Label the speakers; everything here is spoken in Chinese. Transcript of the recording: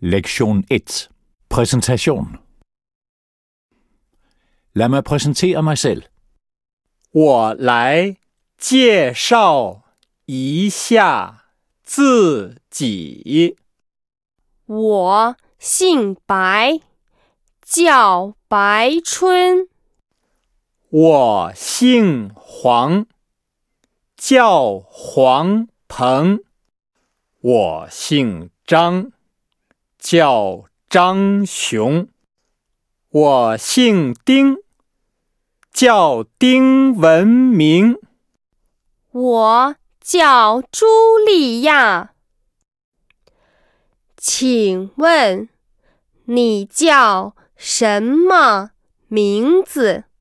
Speaker 1: Lektion 1. Præsentation. Lad mig præsentere mig selv.
Speaker 2: 我来介绍一下自己。
Speaker 3: 我姓白，叫白春。
Speaker 2: 我姓黄，叫黄鹏。我姓张，叫张雄。我姓丁，叫丁文明。
Speaker 3: 我叫茱莉亚。请问你叫什么名字？